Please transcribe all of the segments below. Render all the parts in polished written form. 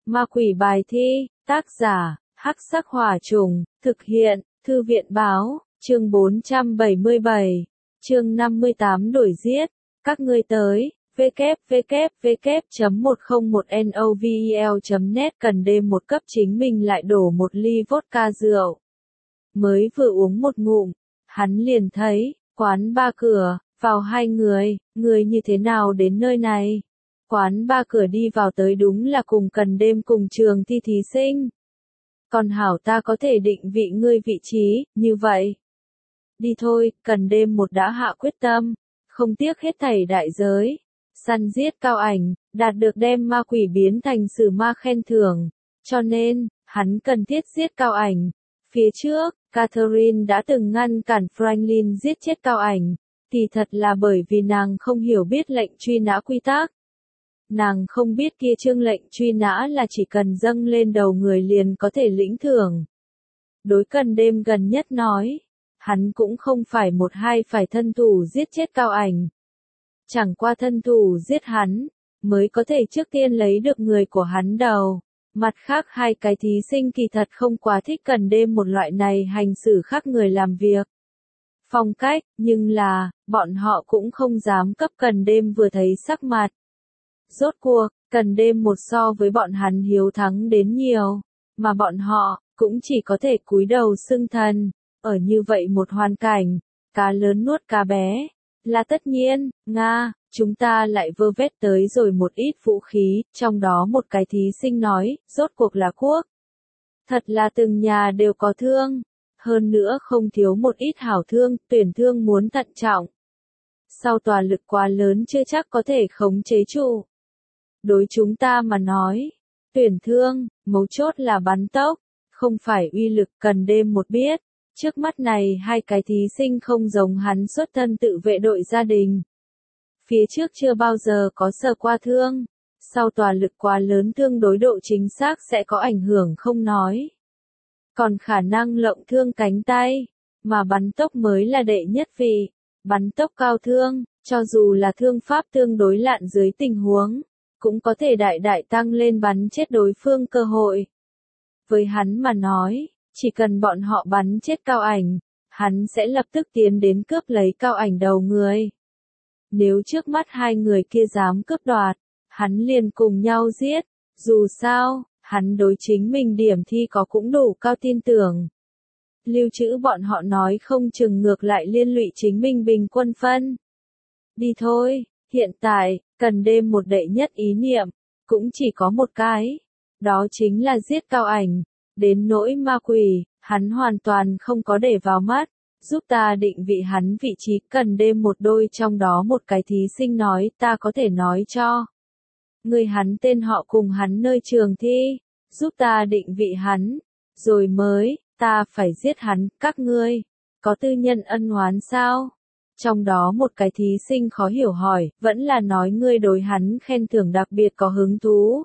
Ma quỷ bài thi, tác giả, Hắc Sắc Hỏa Trùng, thực hiện, Thư viện Báo, chương 477, chương 58 đổi giết, các ngươi tới, www.101novel.net cần đêm một cấp chính mình lại đổ một ly vodka rượu. Mới vừa uống một ngụm, hắn liền thấy, quán ba cửa, vào hai người như thế nào đến nơi này? Quán ba cửa đi vào tới đúng là cùng cần đêm cùng trường thi thí sinh. Còn hảo ta có thể định vị ngươi vị trí, như vậy. Đi thôi, cần đêm một đã hạ quyết tâm, không tiếc hết thảy đại giới. Săn giết Cao Ảnh, đạt được đem ma quỷ biến thành sử ma khen thưởng. Cho nên, hắn cần thiết giết Cao Ảnh. Phía trước, Catherine đã từng ngăn cản Franklin giết chết Cao Ảnh. Thì thật là bởi vì nàng không hiểu biết lệnh truy nã quy tắc. Nàng không biết kia chương lệnh truy nã là chỉ cần dâng lên đầu người liền có thể lĩnh thưởng. Đối cần đêm gần nhất nói, hắn cũng không phải một hai phải thân thủ giết chết Cao Ảnh. Chẳng qua thân thủ giết hắn, mới có thể trước tiên lấy được người của hắn đầu. Mặt khác hai cái thí sinh kỳ thật không quá thích cần đêm một loại này hành xử khác người làm việc. Phong cách, nhưng là, bọn họ cũng không dám cấp cần đêm vừa thấy sắc mặt. Rốt cuộc, cần đêm một so với bọn hắn hiếu thắng đến nhiều, mà bọn họ, cũng chỉ có thể cúi đầu xưng thần. Ở như vậy một hoàn cảnh, cá lớn nuốt cá bé, là tất nhiên, Nga, chúng ta lại vơ vét tới rồi một ít vũ khí, trong đó một cái thí sinh nói, rốt cuộc là quốc. Thật là từng nhà đều có thương, hơn nữa không thiếu một ít hảo thương, tuyển thương muốn thận trọng. Sau tòa lực quá lớn chưa chắc có thể khống chế trụ. Đối chúng ta mà nói, tuyển thương, mấu chốt là bắn tốc, không phải uy lực cần đêm một biết. Trước mắt này hai cái thí sinh không giống hắn xuất thân tự vệ đội gia đình. Phía trước chưa bao giờ có sờ qua thương, sau tòa lực quá lớn thương đối độ chính xác sẽ có ảnh hưởng không nói. Còn khả năng lộng thương cánh tay, mà bắn tốc mới là đệ nhất vị. Bắn tốc cao thương, cho dù là thương pháp tương đối lạn dưới tình huống, cũng có thể đại đại tăng lên bắn chết đối phương cơ hội. Với hắn mà nói, chỉ cần bọn họ bắn chết Cao Ảnh, hắn sẽ lập tức tiến đến cướp lấy Cao Ảnh đầu người. Nếu trước mắt hai người kia dám cướp đoạt, hắn liền cùng nhau giết, dù sao, hắn đối chính mình điểm thi có cũng đủ cao tin tưởng. Lưu trữ bọn họ nói không chừng ngược lại liên lụy chính mình bình quân phân. Đi thôi, hiện tại, cần đêm một đệ nhất ý niệm, cũng chỉ có một cái, đó chính là giết Cao Ảnh. Đến nỗi ma quỷ, hắn hoàn toàn không có để vào mắt, giúp ta định vị hắn vị trí cần đêm một đôi trong đó một cái thí sinh nói ta có thể nói cho. Người hắn tên họ cùng hắn nơi trường thi, giúp ta định vị hắn, rồi mới, ta phải giết hắn, các ngươi, có tư nhân ân oán sao? Trong đó một cái thí sinh khó hiểu hỏi, vẫn là nói ngươi đối hắn khen thưởng đặc biệt có hứng thú.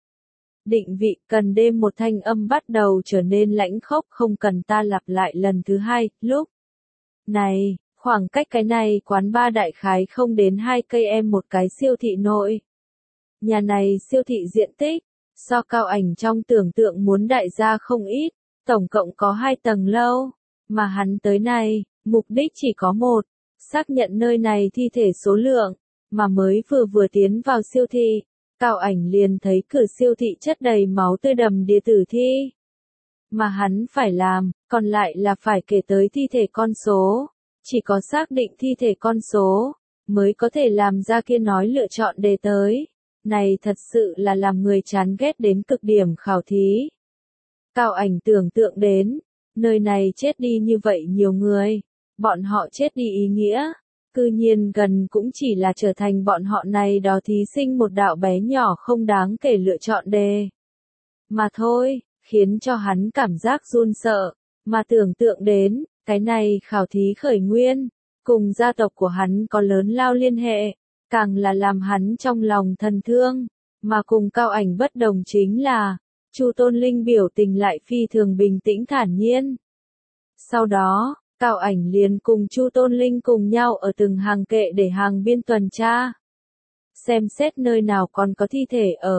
Định vị, cần đêm một thanh âm bắt đầu trở nên lãnh khốc không cần ta lặp lại lần thứ hai, lúc này, khoảng cách cái này quán ba đại khái không đến 2 cây em một cái siêu thị nội. Nhà này siêu thị diện tích, so Cao Ảnh trong tưởng tượng muốn đại gia không ít, tổng cộng có 2 tầng lâu, mà hắn tới này, mục đích chỉ có một, xác nhận nơi này thi thể số lượng, mà mới vừa tiến vào siêu thị. Cao Ảnh liền thấy cửa siêu thị chất đầy máu tươi đầm đìa tử thi. Mà hắn phải làm, còn lại là phải kể tới thi thể con số. Chỉ có xác định thi thể con số, mới có thể làm ra kia nói lựa chọn đề tới. Này thật sự là làm người chán ghét đến cực điểm khảo thí. Cao Ảnh tưởng tượng đến, nơi này chết đi như vậy nhiều người. Bọn họ chết đi ý nghĩa. Cư nhiên gần cũng chỉ là trở thành bọn họ này đó thí sinh một đạo bé nhỏ không đáng kể lựa chọn đề. Mà thôi, khiến cho hắn cảm giác run sợ, mà tưởng tượng đến, cái này khảo thí khởi nguyên, cùng gia tộc của hắn có lớn lao liên hệ, càng là làm hắn trong lòng thần thương, mà cùng Cao Ảnh bất đồng chính là, Chu Tôn Linh biểu tình lại phi thường bình tĩnh thản nhiên. Sau đó, Cao Ảnh liền cùng Chu Tôn Linh cùng nhau ở từng hàng kệ để hàng biên tuần tra. Xem xét nơi nào còn có thi thể ở,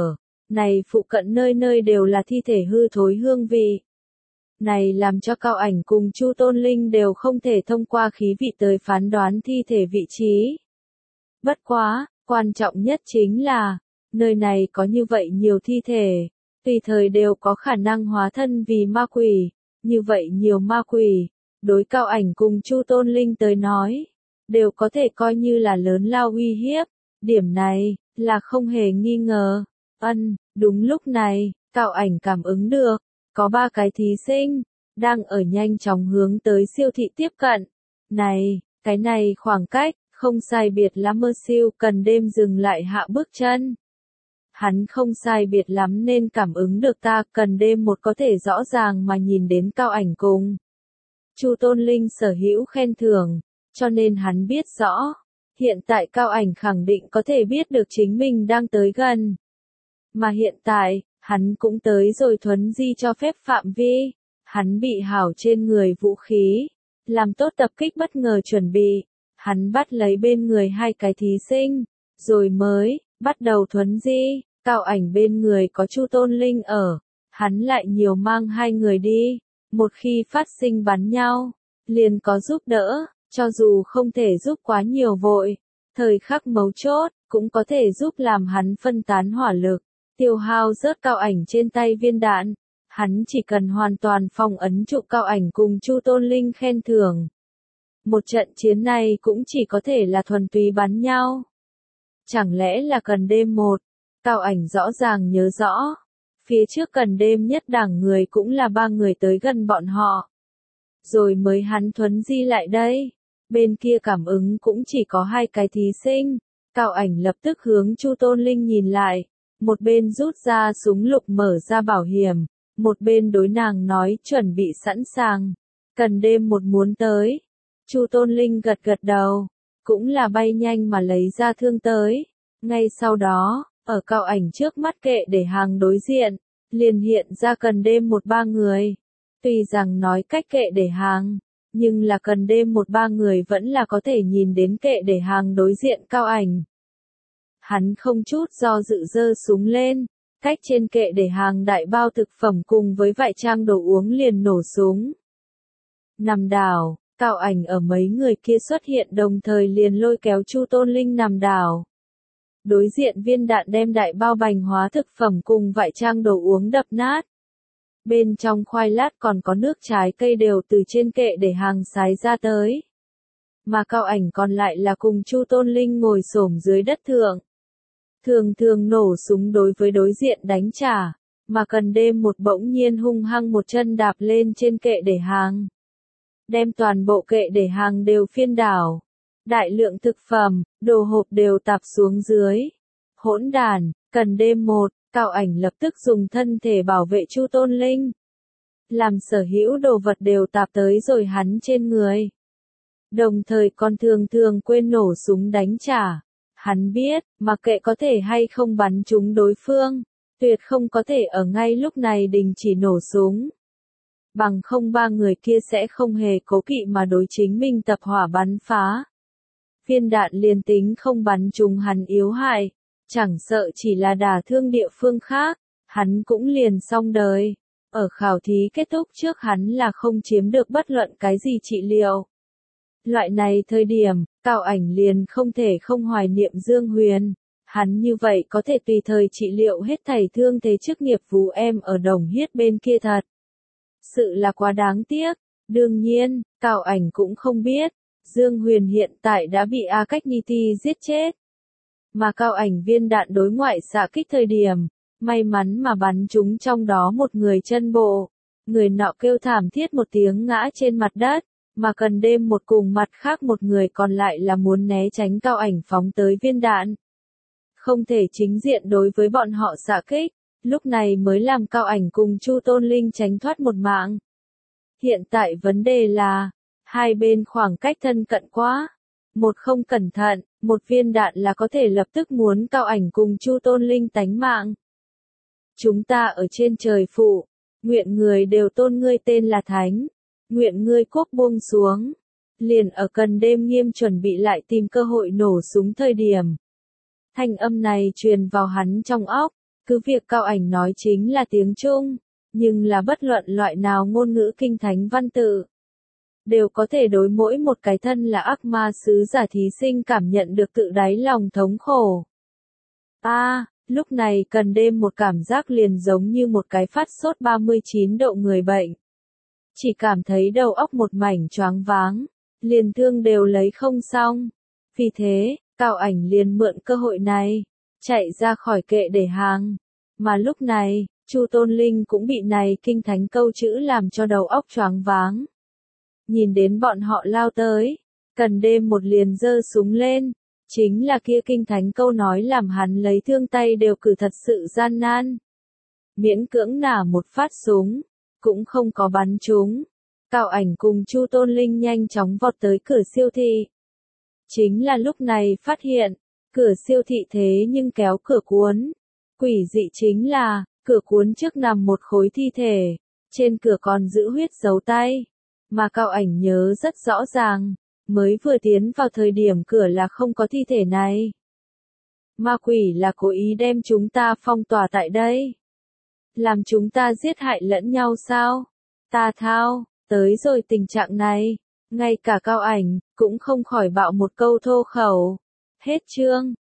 Này phụ cận nơi nơi đều là thi thể hư thối hương vị. Này làm cho Cao Ảnh cùng Chu Tôn Linh đều không thể thông qua khí vị tới phán đoán thi thể vị trí. Bất quá, quan trọng nhất chính là, nơi này có như vậy nhiều thi thể, tùy thời đều có khả năng hóa thân vì ma quỷ, như vậy nhiều ma quỷ, đối Cao Ảnh cùng Chu Tôn Linh tới nói, đều có thể coi như là lớn lao uy hiếp, điểm này, là không hề nghi ngờ. Đúng lúc này, Cao Ảnh cảm ứng được, có 3 cái thí sinh, đang ở nhanh chóng hướng tới siêu thị tiếp cận. Cái này khoảng cách, không sai biệt lắm mơ siêu cần đêm dừng lại hạ bước chân. Hắn không sai biệt lắm nên cảm ứng được ta cần đêm một có thể rõ ràng mà nhìn đến Cao Ảnh cùng Chu Tôn Linh sở hữu khen thưởng, cho nên hắn biết rõ, hiện tại Cao Ảnh khẳng định có thể biết được chính mình đang tới gần. Mà hiện tại, hắn cũng tới rồi thuấn di cho phép phạm vi, hắn bị hảo trên người vũ khí, làm tốt tập kích bất ngờ chuẩn bị, hắn bắt lấy bên người 2 cái thí sinh, rồi mới bắt đầu thuấn di. Cao Ảnh bên người có Chu Tôn Linh ở, hắn lại nhiều mang 2 người đi, một khi phát sinh bắn nhau, liền có giúp đỡ, cho dù không thể giúp quá nhiều vội, thời khắc mấu chốt, cũng có thể giúp làm hắn phân tán hỏa lực, tiêu hao rớt Cao Ảnh trên tay viên đạn, hắn chỉ cần hoàn toàn phong ấn trụ Cao Ảnh cùng Chu Tôn Linh khen thưởng. Một trận chiến này cũng chỉ có thể là thuần túy bắn nhau. Chẳng lẽ là cần đêm một? Cao Ảnh rõ ràng nhớ rõ. Phía trước cần đêm nhất đảng người cũng là 3 người tới gần bọn họ. Rồi mới hắn thuấn di lại đây. Bên kia cảm ứng cũng chỉ có 2 cái thí sinh. Cao Ảnh lập tức hướng Chu Tôn Linh nhìn lại. Một bên rút ra súng lục mở ra bảo hiểm. Một bên đối nàng nói chuẩn bị sẵn sàng. Cần đêm một muốn tới. Chu Tôn Linh gật gật đầu. Cũng là bay nhanh mà lấy ra thương tới. Ngay sau đó, ở Cao Ảnh trước mắt kệ để hàng đối diện, liền hiện ra cần đêm 1-3 người. Tuy rằng nói cách kệ để hàng, nhưng là cần đêm 1-3 người vẫn là có thể nhìn đến kệ để hàng đối diện Cao Ảnh. Hắn không chút do dự giơ súng lên, cách trên kệ để hàng đại bao thực phẩm cùng với vại trang đồ uống liền nổ súng. Nằm đảo, Cao Ảnh ở mấy người kia xuất hiện đồng thời liền lôi kéo Chu Tôn Linh nằm đảo. Đối diện viên đạn đem đại bao bành hóa thực phẩm cùng vại trang đồ uống đập nát. Bên trong khoai lát còn có nước trái cây đều từ trên kệ để hàng sái ra tới. Mà Cao Ảnh còn lại là cùng Chu Tôn Linh ngồi xổm dưới đất thượng. Thường nổ súng đối với đối diện đánh trả, mà cần đêm một bỗng nhiên hung hăng một chân đạp lên trên kệ để hàng. Đem toàn bộ kệ để hàng đều phiên đảo. Đại lượng thực phẩm, đồ hộp đều tạp xuống dưới. Hỗn đàn, cần đêm một, Cao Ảnh lập tức dùng thân thể bảo vệ Chu Tôn Linh. Làm sở hữu đồ vật đều tạp tới rồi hắn trên người. Đồng thời còn thường quên nổ súng đánh trả. Hắn biết, mặc kệ có thể hay không bắn trúng đối phương, tuyệt không có thể ở ngay lúc này đình chỉ nổ súng. Bằng không 3 người kia sẽ không hề cố kỵ mà đối chính mình tập hỏa bắn phá. Viên đạn liền tính không bắn trúng hắn yếu hại, chẳng sợ chỉ là đả thương địa phương khác, hắn cũng liền xong đời. Ở khảo thí kết thúc trước hắn là không chiếm được bất luận cái gì trị liệu. Loại này thời điểm, Cao Ảnh liền không thể không hoài niệm Dương Huyền. Hắn như vậy có thể tùy thời trị liệu hết thảy thương thế chức nghiệp vụ em ở Đồng Hiết bên kia thật. Sự là quá đáng tiếc. Đương nhiên, Cao Ảnh cũng không biết, Dương Huyền hiện tại đã bị A Cách Nhi Ti giết chết. Mà Cao Ảnh viên đạn đối ngoại xạ kích thời điểm, may mắn mà bắn trúng trong đó một người chân bộ. Người nọ kêu thảm thiết một tiếng ngã trên mặt đất, mà cần đêm một cùng mặt khác một người còn lại là muốn né tránh Cao Ảnh phóng tới viên đạn. Không thể chính diện đối với bọn họ xạ kích, lúc này mới làm Cao Ảnh cùng Chu Tôn Linh tránh thoát một mạng. Hiện tại vấn đề là, hai bên khoảng cách thân cận quá. Một không cẩn thận, một viên đạn là có thể lập tức muốn Cao Ảnh cùng Chu Tôn Linh tánh mạng. Chúng ta ở trên trời phụ, nguyện người đều tôn ngươi tên là Thánh, nguyện ngươi quốc buông xuống. Liền ở cần đêm nghiêm chuẩn bị lại tìm cơ hội nổ súng thời điểm. Thanh âm này truyền vào hắn trong óc, Cứ việc Cao Ảnh nói chính là tiếng Trung, nhưng là bất luận loại nào ngôn ngữ kinh thánh văn tự, đều có thể đối mỗi một cái thân là ác ma sứ giả thí sinh cảm nhận được tự đáy lòng thống khổ. Lúc này cần đêm một cảm giác liền giống như một cái phát sốt 39 độ người bệnh. Chỉ cảm thấy đầu óc một mảnh choáng váng, liền thương đều lấy không xong. Vì thế, Cao Ảnh liền mượn cơ hội này, chạy ra khỏi kệ để hàng. Mà lúc này, Chu Tôn Linh cũng bị này kinh thánh câu chữ làm cho đầu óc choáng váng. Nhìn đến bọn họ lao tới, cần đêm một liền giơ súng lên. Chính là kia kinh thánh câu nói làm hắn lấy thương tay đều cử thật sự gian nan. Miễn cưỡng nả một phát súng, cũng không có bắn trúng. Cao Ảnh cùng Chu Tôn Linh nhanh chóng vọt tới cửa siêu thị. Chính là lúc này phát hiện, cửa siêu thị thế nhưng kéo cửa cuốn. Quỷ dị chính là, cửa cuốn trước nằm một khối thi thể, trên cửa còn giữ huyết dấu tay. Mà Cao Ảnh nhớ rất rõ ràng, mới vừa tiến vào thời điểm cửa là không có thi thể này. Ma quỷ là cố ý đem chúng ta phong tỏa tại đây. Làm chúng ta giết hại lẫn nhau sao? Ta thao, tới rồi tình trạng này, ngay cả Cao Ảnh, cũng không khỏi bạo một câu thô khẩu. Hết chương.